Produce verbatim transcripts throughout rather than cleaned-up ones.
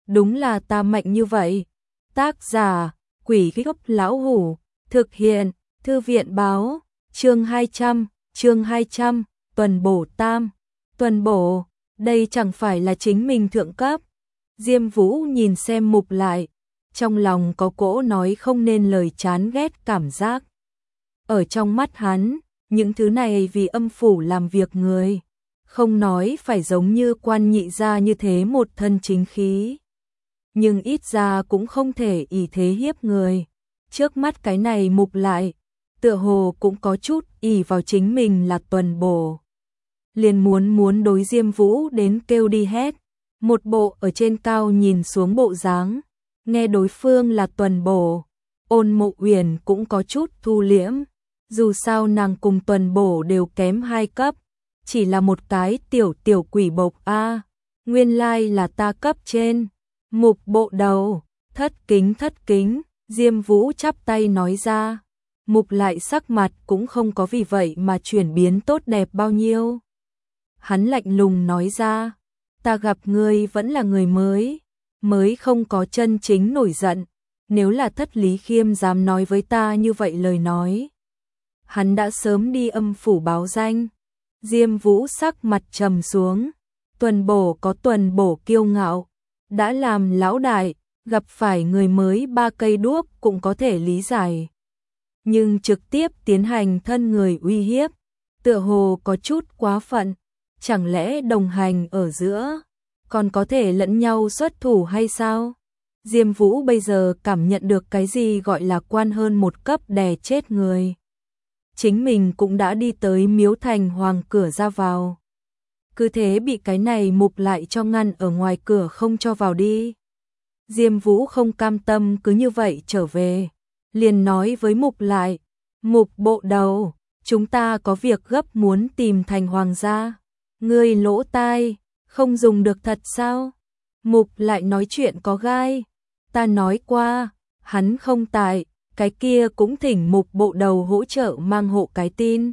đúng là ta mạnh như vậy. Tác giả, Quỷ Gốc Lão Hủ, thực hiện, Thư viện báo, chương hai trăm, chương hai trăm, tuần bổ tam, tuần bổ, đây chẳng phải là chính mình thượng cấp. Diêm Vũ nhìn xem Mục Lại, trong lòng có cỗ nói không nên lời chán ghét cảm giác. Ở trong mắt hắn, những thứ này vì âm phủ làm việc người, không nói phải giống như Quan Nhị gia như thế một thân chính khí, nhưng ít ra cũng không thể ỷ thế hiếp người. Trước mắt cái này Mục Lại, tựa hồ cũng có chút ỷ vào chính mình là tuần bổ, liền muốn muốn đối Diêm Vũ đến kêu đi hét, một bộ ở trên cao nhìn xuống bộ dáng. Nghe đối phương là tuần bổ, Ôn Mộ Uyển cũng có chút thu liễm, dù sao nàng cùng tuần bổ đều kém hai cấp, chỉ là một cái tiểu tiểu quỷ bộc a, nguyên lai là ta cấp trên. Mục bộ đầu, thất kính thất kính, Diêm Vũ chắp tay nói ra. Mục Lại sắc mặt cũng không có vì vậy mà chuyển biến tốt đẹp bao nhiêu. Hắn lạnh lùng nói ra, ta gặp ngươi vẫn là người mới, mới không có chân chính nổi giận, nếu là Thất Lý Khiêm dám nói với ta như vậy lời nói, hắn đã sớm đi âm phủ báo danh. Diêm Vũ sắc mặt trầm xuống, tuần bổ có tuần bổ kiêu ngạo, đã làm lão đại, gặp phải người mới ba cây đuốc cũng có thể lý giải. Nhưng trực tiếp tiến hành thân người uy hiếp, tựa hồ có chút quá phận, chẳng lẽ đồng hành ở giữa, còn có thể lẫn nhau xuất thủ hay sao? Diêm Vũ bây giờ cảm nhận được cái gì gọi là quan hơn một cấp đè chết người. Chính mình cũng đã đi tới Miếu Thành Hoàng cửa ra vào, cứ thế bị cái này Mục Lại cho ngăn ở ngoài cửa không cho vào đi. Diêm Vũ không cam tâm cứ như vậy trở về, liền nói với Mục Lại, Mục bộ đầu, chúng ta có việc gấp muốn tìm Thành Hoàng gia. Ngươi lỗ tai, không dùng được thật sao? Mục Lại nói chuyện có gai, ta nói qua, hắn không tại, cái kia cũng thỉnh Mục bộ đầu hỗ trợ mang hộ cái tin.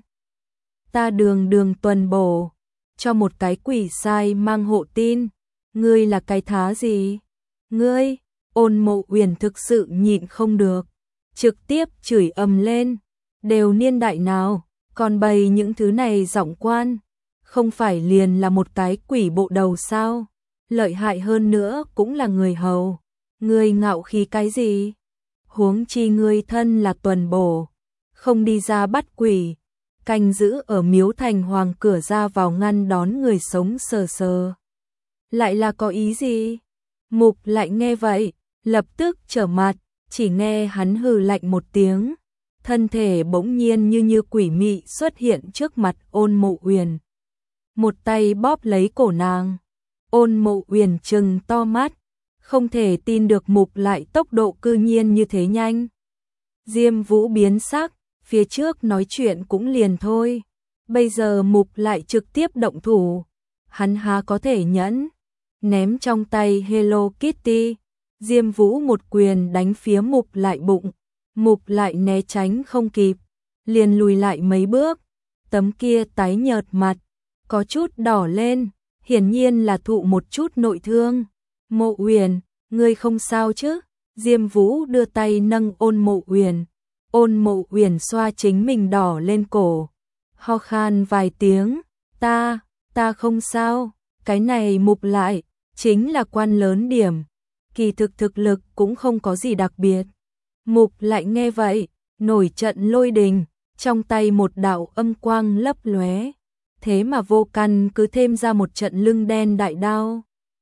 Ta đường đường tuần bổ, cho một cái quỷ sai mang hộ tin, ngươi là cái thá gì? Ngươi, Ôn Mộ Uyển thực sự nhịn không được, trực tiếp chửi ầm lên, đều niên đại nào, còn bày những thứ này giọng quan, không phải liền là một cái quỷ bộ đầu sao? Lợi hại hơn nữa cũng là người hầu, ngươi ngạo khí cái gì? Huống chi ngươi thân là tuần bổ, không đi ra bắt quỷ, canh giữ ở Miếu Thành Hoàng cửa ra vào ngăn đón người sống sờ sờ. Lại là có ý gì? Mục Lại nghe vậy, lập tức trở mặt, chỉ nghe hắn hừ lạnh một tiếng, thân thể bỗng nhiên như như quỷ mị xuất hiện trước mặt Ôn Mộ Uyển. Một tay bóp lấy cổ nàng, Ôn Mộ Uyển trừng to mắt, không thể tin được Mục Lại tốc độ cư nhiên như thế nhanh. Diêm Vũ biến sắc, phía trước nói chuyện cũng liền thôi, bây giờ Mục Lại trực tiếp động thủ, hắn há có thể nhẫn, ném trong tay Hello Kitty, Diêm Vũ một quyền đánh phía Mục Lại bụng, Mục Lại né tránh không kịp, liền lùi lại mấy bước, tấm kia tái nhợt mặt, có chút đỏ lên, hiển nhiên là thụ một chút nội thương. Mộ Uyển, ngươi không sao chứ? Diêm Vũ đưa tay nâng Ôn Mộ Uyển, Ôn Mộ Uyển xoa chính mình đỏ lên cổ, ho khan vài tiếng, ta, ta không sao, cái này Mục Lại, chính là quan lớn điểm, kỳ thực thực lực cũng không có gì đặc biệt. Mục Lại nghe vậy, nổi trận lôi đình, trong tay một đạo âm quang lấp lóe, thế mà vô căn cứ thêm ra một trận lưng đen đại đao.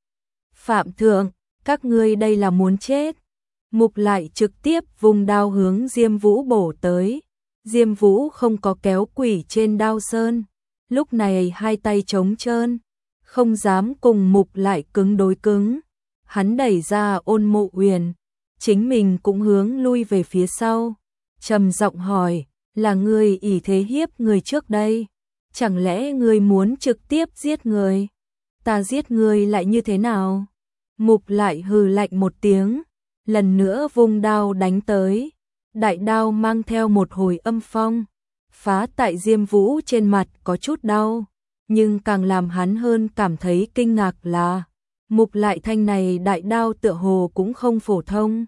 Phạm thượng, các ngươi đây là muốn chết. Mục Lại trực tiếp vùng đao hướng Diêm Vũ bổ tới. Diêm Vũ không có kéo quỷ trên đao sơn, lúc này hai tay trống trơn, không dám cùng Mục Lại cứng đối cứng. Hắn đẩy ra Ôn Mộ Uyển, chính mình cũng hướng lui về phía sau, trầm giọng hỏi, là ngươi ỷ thế hiếp người trước đây? Chẳng lẽ ngươi muốn trực tiếp giết người? Ta giết ngươi lại như thế nào? Mục Lại hừ lạnh một tiếng, lần nữa vung đao đánh tới. Đại đao mang theo một hồi âm phong, phá tại Diêm Vũ trên mặt có chút đau, nhưng càng làm hắn hơn cảm thấy kinh ngạc là Mục Lại Thanh này đại đao tựa hồ cũng không phổ thông.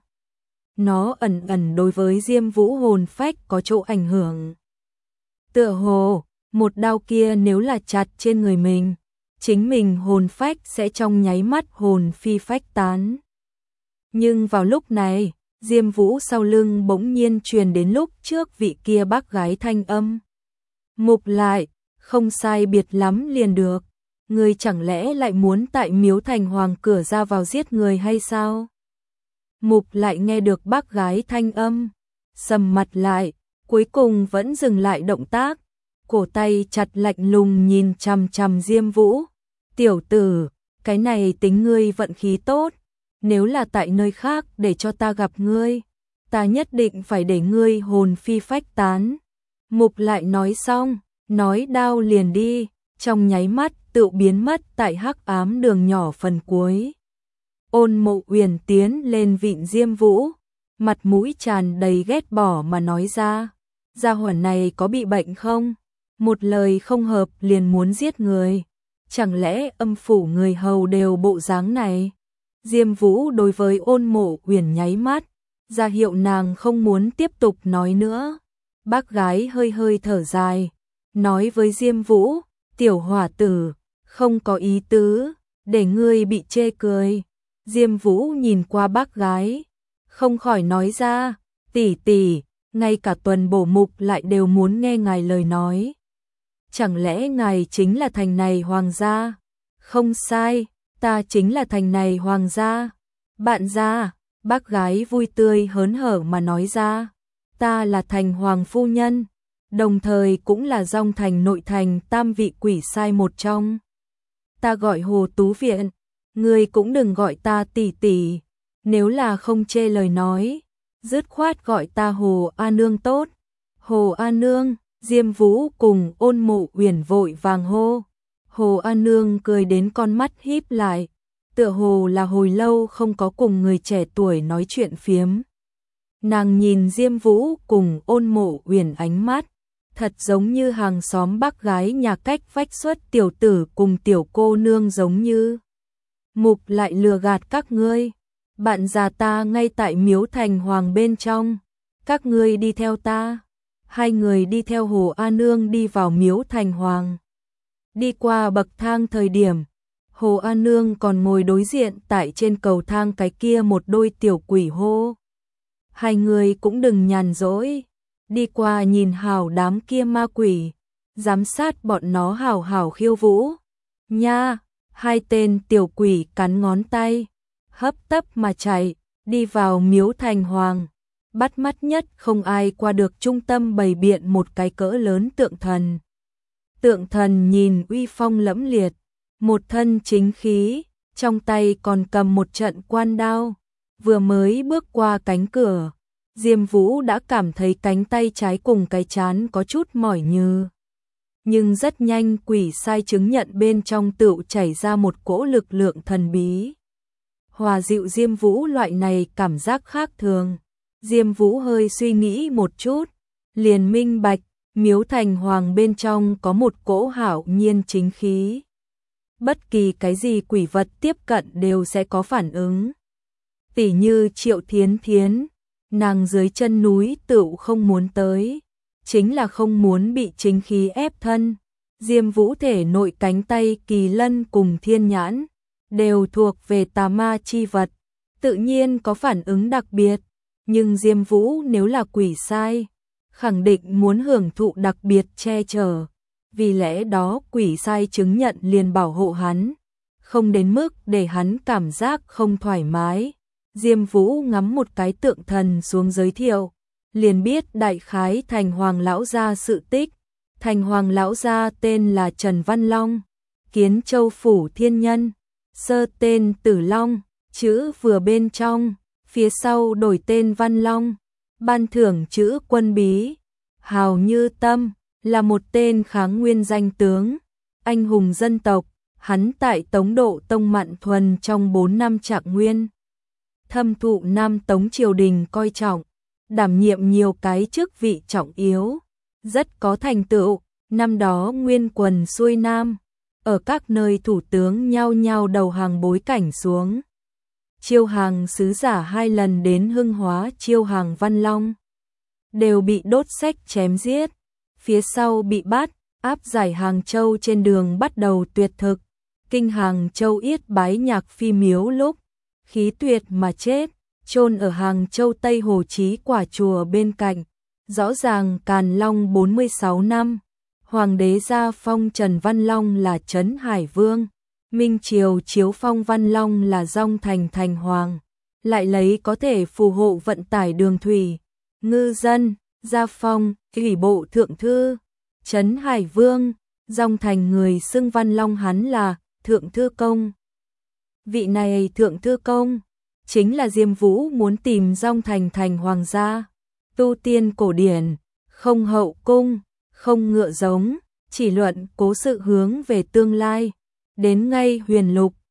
Nó ẩn ẩn đối với Diêm Vũ hồn phách có chỗ ảnh hưởng. Tựa hồ, một đao kia nếu là chặt trên người mình, chính mình hồn phách sẽ trong nháy mắt hồn phi phách tán. Nhưng vào lúc này, Diêm Vũ sau lưng bỗng nhiên truyền đến lúc trước vị kia bác gái thanh âm. Mục Lại, không sai biệt lắm liền được. Ngươi chẳng lẽ lại muốn tại Miếu Thành Hoàng cửa ra vào giết người hay sao? Mục Lại nghe được bác gái thanh âm, sầm mặt lại, cuối cùng vẫn dừng lại động tác, cổ tay chặt lạnh lùng nhìn chằm chằm Diêm Vũ. Tiểu tử, cái này tính ngươi vận khí tốt, nếu là tại nơi khác để cho ta gặp ngươi, ta nhất định phải để ngươi hồn phi phách tán. Mục Lại nói xong, nói đao liền đi, trong nháy mắt tự biến mất tại hắc ám đường nhỏ phần cuối. Ôn Mộ Uyển tiến lên vịn Diêm Vũ, mặt mũi tràn đầy ghét bỏ mà nói ra, gia hỏa này có bị bệnh không? Một lời không hợp liền muốn giết người, chẳng lẽ âm phủ người hầu đều bộ dáng này? Diêm Vũ đối với Ôn Mộ Uyển nháy mắt, ra hiệu nàng không muốn tiếp tục nói nữa. Bác gái hơi hơi thở dài, nói với Diêm Vũ, tiểu hỏa tử, không có ý tứ, để ngươi bị chê cười. Diêm Vũ nhìn qua bác gái, không khỏi nói ra, tỷ tỷ, ngay cả Tuần Bổ Mục lại đều muốn nghe ngài lời nói. Chẳng lẽ ngài chính là thành này hoàng gia? Không sai, ta chính là thành này hoàng gia. Bạn gia, bác gái vui tươi hớn hở mà nói ra, ta là thành hoàng phu nhân, đồng thời cũng là Dong Thành nội thành tam vị quỷ sai một trong. Ta gọi Hồ Tú Viện, ngươi cũng đừng gọi ta tỷ tỷ, nếu là không chê lời nói, dứt khoát gọi ta Hồ A Nương tốt. Hồ A Nương, Diêm Vũ cùng Ôn Mộ Uyển vội vàng hô. Hồ A Nương cười đến con mắt híp lại, tựa hồ là hồi lâu không có cùng người trẻ tuổi nói chuyện phiếm. Nàng nhìn Diêm Vũ cùng Ôn Mộ Uyển ánh mắt, thật giống như hàng xóm bác gái nhà cách vách xuất tiểu tử cùng tiểu cô nương giống như. Mục Lại lừa gạt các ngươi, bạn già ta ngay tại Miếu Thành Hoàng bên trong, các ngươi đi theo ta. Hai người đi theo Hồ A Nương đi vào Miếu Thành Hoàng. Đi qua bậc thang thời điểm, Hồ A Nương còn ngồi đối diện tại trên cầu thang cái kia một đôi tiểu quỷ hô. Hai người cũng đừng nhàn rỗi, đi qua nhìn hào đám kia ma quỷ, giám sát bọn nó hào hào khiêu vũ. Nha, hai tên tiểu quỷ cắn ngón tay, hấp tấp mà chạy, đi vào Miếu Thành Hoàng. Bắt mắt nhất không ai qua được trung tâm bày biện một cái cỡ lớn tượng thần. Tượng thần nhìn uy phong lẫm liệt, một thân chính khí, trong tay còn cầm một trận quan đao. Vừa mới bước qua cánh cửa, Diêm Vũ đã cảm thấy cánh tay trái cùng cái trán có chút mỏi nhừ. Nhưng rất nhanh quỷ sai chứng nhận bên trong tựu chảy ra một cỗ lực lượng thần bí. Hòa dịu Diêm Vũ loại này cảm giác khác thường. Diêm Vũ hơi suy nghĩ một chút, liền minh bạch, Miếu Thành Hoàng bên trong có một cỗ hảo nhiên chính khí. Bất kỳ cái gì quỷ vật tiếp cận đều sẽ có phản ứng. Tỉ như Triệu Thiến Thiến, nàng dưới chân núi tựu không muốn tới, chính là không muốn bị chính khí ép thân. Diêm Vũ thể nội cánh tay kỳ lân cùng thiên nhãn, đều thuộc về tà ma chi vật, tự nhiên có phản ứng đặc biệt. Nhưng Diêm Vũ nếu là quỷ sai, khẳng định muốn hưởng thụ đặc biệt che chở, vì lẽ đó quỷ sai chứng nhận liền bảo hộ hắn, không đến mức để hắn cảm giác không thoải mái. Diêm Vũ ngắm một cái tượng thần xuống giới thiệu, liền biết đại khái Thành Hoàng lão gia sự tích. Thành Hoàng lão gia tên là Trần Văn Long, Kiến Châu phủ thiên nhân, sơ tên Tử Long, chữ vừa bên trong, phía sau đổi tên Văn Long, ban thưởng chữ Quân Bí. Hào Như Tâm là một tên kháng nguyên danh tướng, anh hùng dân tộc, hắn tại Tống Độ Tông Mạn Thuần trong bốn năm Trạng Nguyên, thâm thụ Nam Tống triều đình coi trọng, đảm nhiệm nhiều cái chức vị trọng yếu, rất có thành tựu. Năm đó nguyên quần xuôi Nam, ở các nơi thủ tướng nhao nhao đầu hàng bối cảnh xuống. Chiêu hàng sứ giả hai lần đến Hưng Hóa chiêu hàng Văn Long, đều bị đốt xách chém giết, phía sau bị bắt, áp giải Hàng Châu trên đường bắt đầu tuyệt thực, kinh Hàng Châu yết bái nhạc phi miếu lúc, khí tuyệt mà chết, chôn ở Hàng Châu Tây Hồ Chí Quả chùa bên cạnh, rõ ràng Càn Long bốn mươi sáu năm, Hoàng đế gia phong Trần Văn Long là Trấn Hải Vương, Minh Triều chiếu phong Văn Long là Dong Thành Thành Hoàng, lại lấy có thể phù hộ vận tải đường thủy, ngư dân, gia phong, ủy bộ thượng thư, Trấn Hải Vương, Dong Thành người xưng Văn Long hắn là Thượng Thư Công. Vị này Thượng Thư Công, chính là Diêm Vũ muốn tìm Dong Thành Thành Hoàng gia, tu tiên cổ điển, không hậu cung, không ngựa giống, chỉ luận cố sự hướng về tương lai, đến ngay huyền lục,